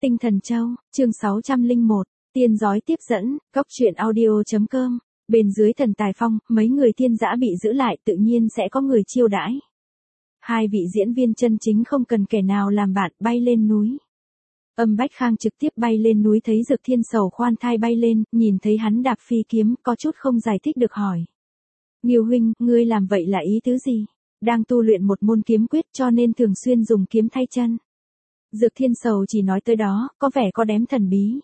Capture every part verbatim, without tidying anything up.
Tinh Thần Châu, chương sáu trăm lẻ một, tiên giói tiếp dẫn, cốc truyện audio.com, bên dưới thần tài phong, mấy người thiên dã bị giữ lại tự nhiên sẽ có người chiêu đãi. Hai vị diễn viên chân chính không cần kẻ nào làm bạn bay lên núi. Âm Bách Khang trực tiếp bay lên núi thấy Dược Thiên Sầu khoan thai bay lên, nhìn thấy hắn đạp phi kiếm, có chút không giải thích được hỏi. Nghiêu huynh, ngươi làm vậy là ý tứ gì? Đang tu luyện một môn kiếm quyết cho nên thường xuyên dùng kiếm thay chân. Dược Thiên Sầu chỉ nói tới đó, có vẻ có đếm thần bí.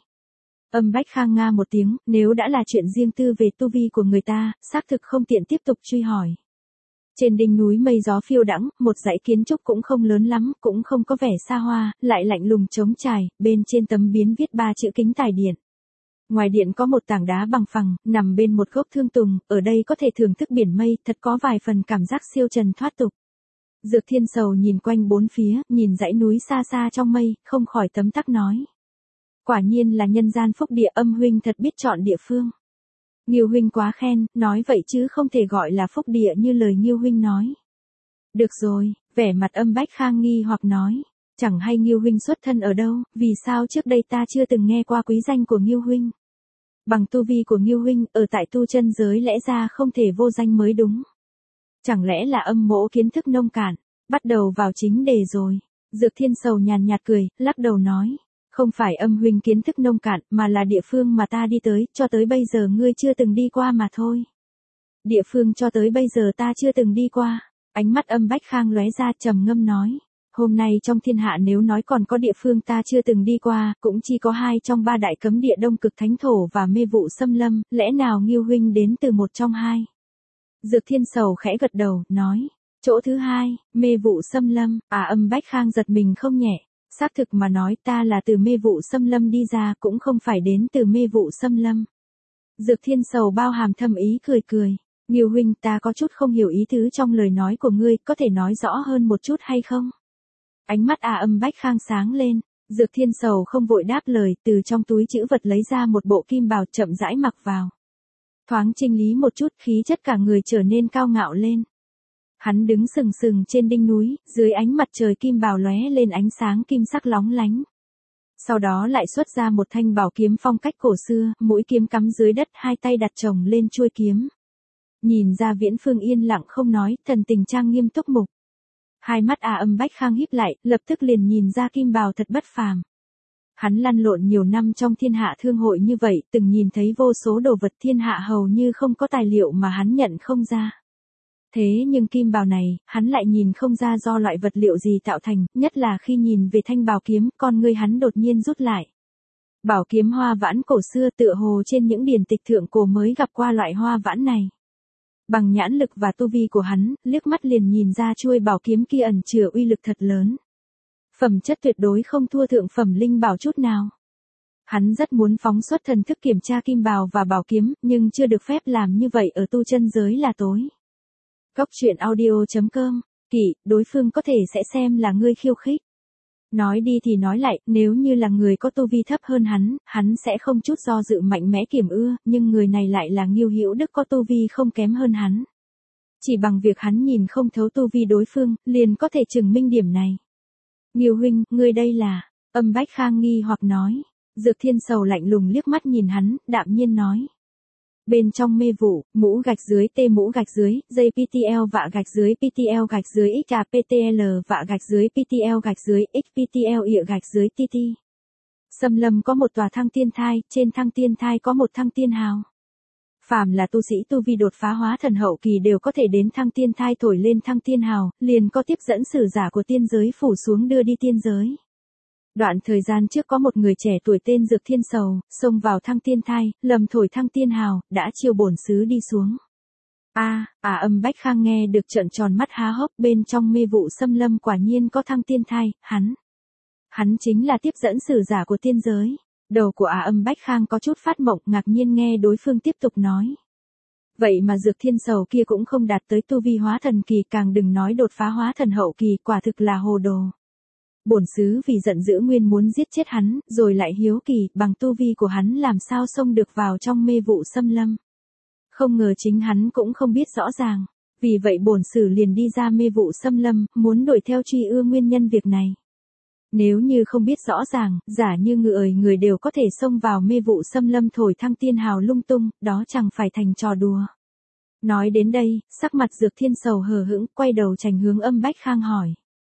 Âm Bách Khang nga một tiếng, nếu đã là chuyện riêng tư về tu vi của người ta, xác thực không tiện tiếp tục truy hỏi. Trên đỉnh núi mây gió phiêu đãng, một dãy kiến trúc cũng không lớn lắm, cũng không có vẻ xa hoa, lại lạnh lùng trống trải, bên trên tấm biến viết ba chữ Kính Tài Điện. Ngoài điện có một tảng đá bằng phẳng, nằm bên một gốc thương tùng, ở đây có thể thưởng thức biển mây, thật có vài phần cảm giác siêu trần thoát tục. Dược Thiên Sầu nhìn quanh bốn phía, nhìn dãy núi xa xa trong mây, không khỏi tấm tắc nói. Quả nhiên là nhân gian phúc địa, Âm huynh thật biết chọn địa phương. Nghiêu huynh quá khen, nói vậy chứ không thể gọi là phúc địa như lời Nghiêu huynh nói. Được rồi, vẻ mặt Âm Bách Khang nghi hoặc nói, chẳng hay Nghiêu huynh xuất thân ở đâu, vì sao trước đây ta chưa từng nghe qua quý danh của Nghiêu huynh. Bằng tu vi của Nghiêu huynh, ở tại tu chân giới lẽ ra không thể vô danh mới đúng. Chẳng lẽ là Âm mỗ kiến thức nông cạn, bắt đầu vào chính đề rồi. Dược Thiên Sầu nhàn nhạt cười, lắc đầu nói. Không phải Âm huynh kiến thức nông cạn, mà là địa phương mà ta đi tới, cho tới bây giờ ngươi chưa từng đi qua mà thôi. Địa phương cho tới bây giờ ta chưa từng đi qua. Ánh mắt Âm Bách Khang lóe ra trầm ngâm nói. Hôm nay trong thiên hạ nếu nói còn có địa phương ta chưa từng đi qua, cũng chỉ có hai trong ba đại cấm địa Đông Cực Thánh Thổ và Mê Vụ Xâm Lâm, lẽ nào Nghiêu huynh đến từ một trong hai? Dược Thiên Sầu khẽ gật đầu, nói. Chỗ thứ hai, Mê Vụ Xâm Lâm, à Âm Bách Khang giật mình không nhẹ. Xác thực mà nói ta là từ Mê Vụ Xâm Lâm đi ra, cũng không phải đến từ Mê Vụ Xâm Lâm. Dược Thiên Sầu bao hàm thâm ý cười cười. Nghiêu huynh, ta có chút không hiểu ý tứ trong lời nói của ngươi, có thể nói rõ hơn một chút hay không? Ánh mắt à Âm Bách Khang sáng lên. Dược Thiên Sầu không vội đáp lời, từ trong túi trữ vật lấy ra một bộ kim bào chậm rãi mặc vào. Thoáng chỉnh lý một chút, khí chất cả người trở nên cao ngạo lên. Hắn đứng sừng sừng trên đỉnh núi, dưới ánh mặt trời kim bào lóe lên ánh sáng kim sắc lóng lánh. Sau đó lại xuất ra một thanh bảo kiếm phong cách cổ xưa, mũi kiếm cắm dưới đất, hai tay đặt chồng lên chuôi kiếm. Nhìn ra Viễn Phương yên lặng không nói, thần tình trang nghiêm túc mục. Hai mắt à Âm Bách Khang híp lại, lập tức liền nhìn ra kim bào thật bất phàm. Hắn lăn lộn nhiều năm trong thiên hạ thương hội như vậy, từng nhìn thấy vô số đồ vật thiên hạ hầu như không có tài liệu mà hắn nhận không ra. Thế nhưng kim bào này, hắn lại nhìn không ra do loại vật liệu gì tạo thành, nhất là khi nhìn về thanh bào kiếm, con ngươi hắn đột nhiên rút lại. Bảo kiếm hoa vãn cổ xưa tựa hồ trên những điển tịch thượng cổ mới gặp qua loại hoa vãn này. Bằng nhãn lực và tu vi của hắn, liếc mắt liền nhìn ra chuôi bảo kiếm kia ẩn chứa uy lực thật lớn. Phẩm chất tuyệt đối không thua thượng phẩm linh bảo chút nào. Hắn rất muốn phóng xuất thần thức kiểm tra kim bào và bảo kiếm, nhưng chưa được phép làm như vậy ở tu chân giới là tối. Cốc truyện audio.com, Kỷ, đối phương có thể sẽ xem là ngươi khiêu khích. Nói đi thì nói lại, nếu như là người có tu vi thấp hơn hắn, hắn sẽ không chút do dự mạnh mẽ kiểm ưa, nhưng người này lại là Nghiêu Hữu Đức có tu vi không kém hơn hắn. Chỉ bằng việc hắn nhìn không thấu tu vi đối phương, liền có thể chứng minh điểm này. Nghiêu huynh, ngươi đây là, Âm Bách Khang nghi hoặc nói. Dược Thiên Sầu lạnh lùng liếc mắt nhìn hắn, đạm nhiên nói. Bên trong mê vụ, mũ gạch dưới T mũ gạch dưới, dây pê tê lờ vạ gạch dưới pê tê lờ gạch dưới x a pê tê lờ vạ gạch dưới pê tê lờ gạch dưới x pê tê lờ ịa gạch dưới tt. Xâm lâm có một tòa thăng tiên thai, trên thăng tiên thai có một thăng tiên hào. Phàm là tu sĩ tu vi đột phá hóa thần hậu kỳ đều có thể đến thăng tiên thai thổi lên thăng tiên hào, liền có tiếp dẫn sử giả của tiên giới phủ xuống đưa đi tiên giới. Đoạn thời gian trước có một người trẻ tuổi tên Dược Thiên Sầu, xông vào thăng tiên thai, lầm thổi thăng tiên hào, đã chiêu bổn sứ đi xuống. A, à, à Âm Bách Khang nghe được trợn tròn mắt há hốc, bên trong Mê Vụ Xâm Lâm quả nhiên có thăng tiên thai, hắn. Hắn chính là tiếp dẫn sử giả của tiên giới. Đầu của à Âm Bách Khang có chút phát mộng, ngạc nhiên nghe đối phương tiếp tục nói. Vậy mà Dược Thiên Sầu kia cũng không đạt tới tu vi hóa thần kỳ, càng đừng nói đột phá hóa thần hậu kỳ, quả thực là hồ đồ. Bổn sứ vì giận dữ nguyên muốn giết chết hắn, rồi lại hiếu kỳ, bằng tu vi của hắn làm sao xông được vào trong Mê Vụ Xâm Lâm. Không ngờ chính hắn cũng không biết rõ ràng, vì vậy bổn sử liền đi ra Mê Vụ Xâm Lâm, muốn đuổi theo truy ưa nguyên nhân việc này. Nếu như không biết rõ ràng, giả như người người đều có thể xông vào mê vụ xâm lâm thổi thăng tiên hào lung tung, đó chẳng phải thành trò đùa. Nói đến đây, sắc mặt Dược Thiên sầu hờ hững, quay đầu trành hướng Âm Bách Khang hỏi.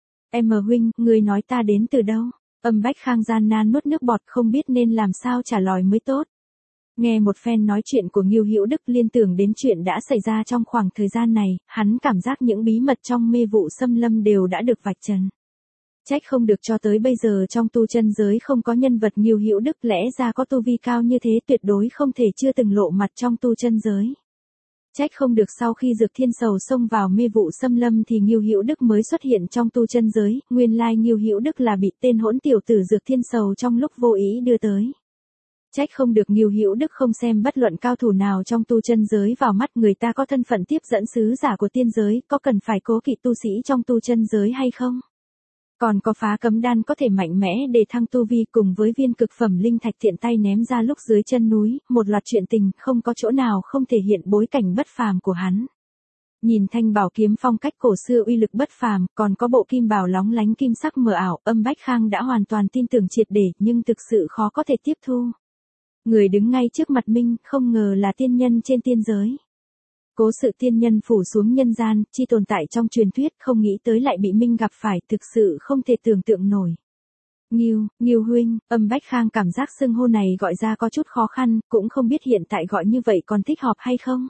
Em huynh, ngươi nói ta đến từ đâu? Âm Bách Khang gian nan nuốt nước bọt không biết nên làm sao trả lời mới tốt. Nghe một phen nói chuyện của Ngưu Hữu Đức liên tưởng đến chuyện đã xảy ra trong khoảng thời gian này, hắn cảm giác những bí mật trong mê vụ xâm lâm đều đã được vạch trần. Trách không được cho tới bây giờ trong tu chân giới không có nhân vật Ngưu Hữu Đức, lẽ ra có tu vi cao như thế tuyệt đối không thể chưa từng lộ mặt trong tu chân giới. Trách không được sau khi Dược Thiên sầu xông vào mê vụ xâm lâm thì Ngưu Hữu Đức mới xuất hiện trong tu chân giới, nguyên lai Ngưu Hữu Đức là bị tên hỗn tiểu tử Dược Thiên sầu trong lúc vô ý đưa tới. Trách không được Ngưu Hữu Đức không xem bất luận cao thủ nào trong tu chân giới vào mắt, người ta có thân phận tiếp dẫn sứ giả của tiên giới, có cần phải cố kỵ tu sĩ trong tu chân giới hay không? Còn có phá cấm đan có thể mạnh mẽ để thăng tu vi, cùng với viên cực phẩm linh thạch tiện tay ném ra lúc dưới chân núi, một loạt chuyện tình không có chỗ nào không thể hiện bối cảnh bất phàm của hắn. Nhìn thanh bảo kiếm phong cách cổ xưa uy lực bất phàm, còn có bộ kim bảo lóng lánh kim sắc mờ ảo, Âm Bách Khang đã hoàn toàn tin tưởng triệt để, nhưng thực sự khó có thể tiếp thu. Người đứng ngay trước mặt mình không ngờ là tiên nhân trên tiên giới. Cố sự tiên nhân phủ xuống nhân gian, chi tồn tại trong truyền thuyết, không nghĩ tới lại bị Minh gặp phải, thực sự không thể tưởng tượng nổi. Ngưu, Ngưu huynh, Âm Bách Khang cảm giác xưng hô này gọi ra có chút khó khăn, cũng không biết hiện tại gọi như vậy còn thích hợp hay không.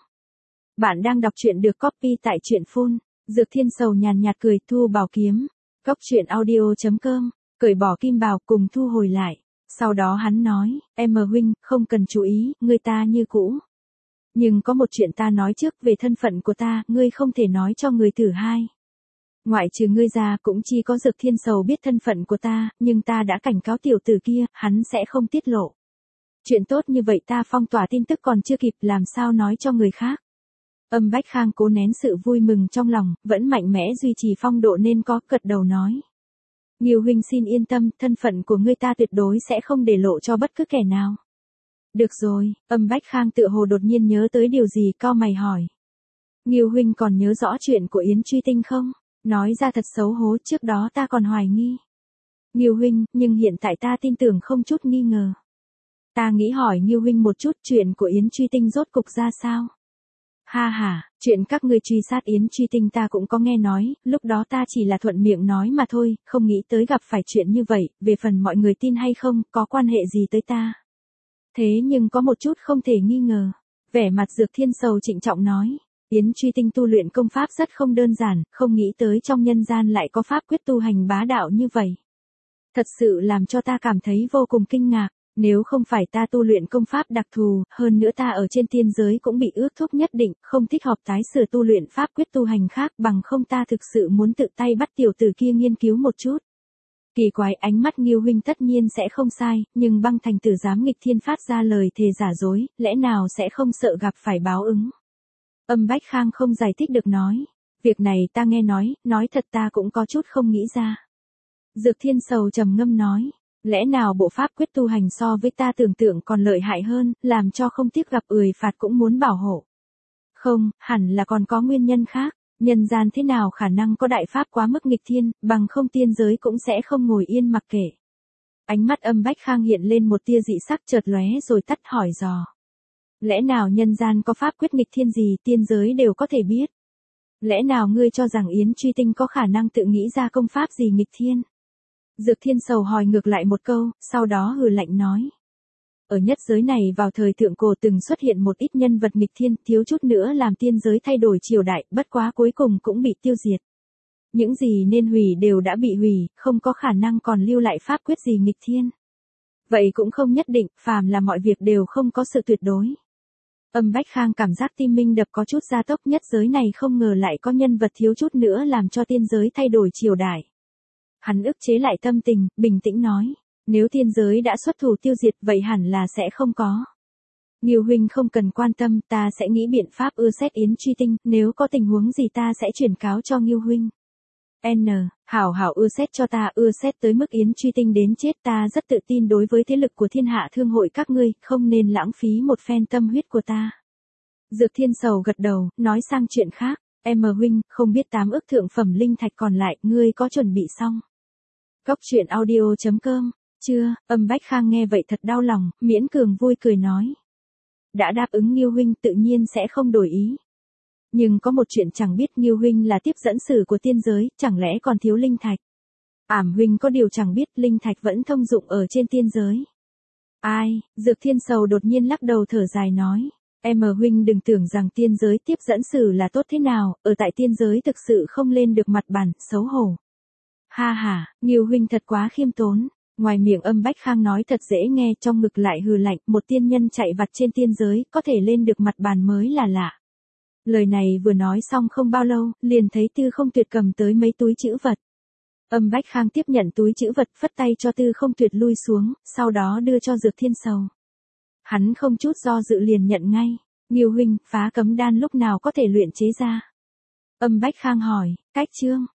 Bạn đang đọc truyện được copy tại truyện phun. Dược Thiên sầu nhàn nhạt cười, thu bảo kiếm. Cốc truyện audio chấm com, cởi bỏ kim bào cùng thu hồi lại. Sau đó hắn nói, em huynh, không cần chú ý, người ta như cũ. Nhưng có một chuyện ta nói trước, về thân phận của ta, ngươi không thể nói cho người thứ hai. Ngoại trừ ngươi ra cũng chỉ có Dược Thiên sầu biết thân phận của ta, nhưng ta đã cảnh cáo tiểu tử kia, hắn sẽ không tiết lộ. Chuyện tốt như vậy ta phong tỏa tin tức còn chưa kịp, làm sao nói cho người khác. Âm Bách Khang cố nén sự vui mừng trong lòng, vẫn mạnh mẽ duy trì phong độ nên có, gật đầu nói. Ngưu huynh xin yên tâm, thân phận của ngươi ta tuyệt đối sẽ không để lộ cho bất cứ kẻ nào. Được rồi, Âm Bách Khang tựa hồ đột nhiên nhớ tới điều gì, cau mày hỏi. Ngưu huynh còn nhớ rõ chuyện của Yến Truy Tinh không? Nói ra thật xấu hổ, trước đó ta còn hoài nghi. Ngưu huynh, nhưng hiện tại ta tin tưởng không chút nghi ngờ. Ta nghĩ hỏi Ngưu huynh một chút, chuyện của Yến Truy Tinh rốt cục ra sao? Ha ha, chuyện các ngươi truy sát Yến Truy Tinh ta cũng có nghe nói, lúc đó ta chỉ là thuận miệng nói mà thôi, không nghĩ tới gặp phải chuyện như vậy, về phần mọi người tin hay không, có quan hệ gì tới ta. Thế nhưng có một chút không thể nghi ngờ. Vẻ mặt Dược Thiên sầu trịnh trọng nói, Yến Truy Tinh tu luyện công pháp rất không đơn giản, không nghĩ tới trong nhân gian lại có pháp quyết tu hành bá đạo như vậy. Thật sự làm cho ta cảm thấy vô cùng kinh ngạc. Nếu không phải ta tu luyện công pháp đặc thù, hơn nữa ta ở trên tiên giới cũng bị ước thúc nhất định, không thích hợp tái sửa tu luyện pháp quyết tu hành khác, bằng không ta thực sự muốn tự tay bắt tiểu tử kia nghiên cứu một chút. Kỳ quái, ánh mắt Ngưu huynh tất nhiên sẽ không sai, nhưng Băng Thành Tử dám nghịch thiên phát ra lời thề giả dối, lẽ nào sẽ không sợ gặp phải báo ứng. Âm Bách Khang không giải thích được nói, việc này ta nghe nói, nói thật ta cũng có chút không nghĩ ra. Dược Thiên sầu trầm ngâm nói. Lẽ nào bộ pháp quyết tu hành so với ta tưởng tượng còn lợi hại hơn, làm cho không tiếc gặp ười phạt cũng muốn bảo hộ. Không, hẳn là còn có nguyên nhân khác, nhân gian thế nào khả năng có đại pháp quá mức nghịch thiên, bằng không tiên giới cũng sẽ không ngồi yên mặc kệ. Ánh mắt Âm Bách Khang hiện lên một tia dị sắc chợt lóe rồi tắt, hỏi dò. Lẽ nào nhân gian có pháp quyết nghịch thiên gì tiên giới đều có thể biết? Lẽ nào ngươi cho rằng Yến Truy Tinh có khả năng tự nghĩ ra công pháp gì nghịch thiên? Dược Thiên sầu hỏi ngược lại một câu, sau đó hừ lạnh nói. Ở nhất giới này vào thời thượng cổ từng xuất hiện một ít nhân vật nghịch thiên, thiếu chút nữa làm tiên giới thay đổi triều đại, bất quá cuối cùng cũng bị tiêu diệt. Những gì nên hủy đều đã bị hủy, không có khả năng còn lưu lại pháp quyết gì nghịch thiên. Vậy cũng không nhất định, phàm là mọi việc đều không có sự tuyệt đối. Âm Bách Khang cảm giác tim mình đập có chút gia tốc, nhất giới này không ngờ lại có nhân vật thiếu chút nữa làm cho tiên giới thay đổi triều đại. Hắn ức chế lại tâm tình, bình tĩnh nói, nếu tiên giới đã xuất thủ tiêu diệt vậy hẳn là sẽ không có. Ngưu huynh không cần quan tâm, ta sẽ nghĩ biện pháp ưa xét Yến Truy Tinh, nếu có tình huống gì ta sẽ chuyển cáo cho Ngưu huynh. N, hảo hảo ưa xét cho ta, ưa xét tới mức Yến Truy Tinh đến chết, ta rất tự tin đối với thế lực của thiên hạ thương hội các ngươi, không nên lãng phí một phen tâm huyết của ta. Dược Thiên sầu gật đầu, nói sang chuyện khác, em huynh, không biết tám ức thượng phẩm linh thạch còn lại, ngươi có chuẩn bị xong? Cốc truyện audio chấm com. Chưa, Âm Bách Khang nghe vậy thật đau lòng, miễn cường vui cười nói. Đã đáp ứng Nghiêu huynh tự nhiên sẽ không đổi ý. Nhưng có một chuyện chẳng biết Nghiêu huynh là tiếp dẫn sử của tiên giới, chẳng lẽ còn thiếu linh thạch. Ảm huynh có điều chẳng biết linh thạch vẫn thông dụng ở trên tiên giới. Ai, Dược Thiên Sầu đột nhiên lắc đầu thở dài nói. Em huynh đừng tưởng rằng tiên giới tiếp dẫn sử là tốt thế nào, ở tại tiên giới thực sự không lên được mặt bàn, xấu hổ. Ha ha, Nghiêu huynh thật quá khiêm tốn. Ngoài miệng Âm Bách Khang nói thật dễ nghe, trong ngực lại hừ lạnh, một tiên nhân chạy vặt trên tiên giới, có thể lên được mặt bàn mới là lạ. Lời này vừa nói xong không bao lâu, liền thấy Tư Không Tuyệt cầm tới mấy túi trữ vật. Âm Bách Khang tiếp nhận túi trữ vật, phất tay cho Tư Không Tuyệt lui xuống, sau đó đưa cho Dược Thiên Sầu. Hắn không chút do dự liền nhận ngay. Nghiêu huynh, phá cấm đan lúc nào có thể luyện chế ra? Âm Bách Khang hỏi. Cách chương.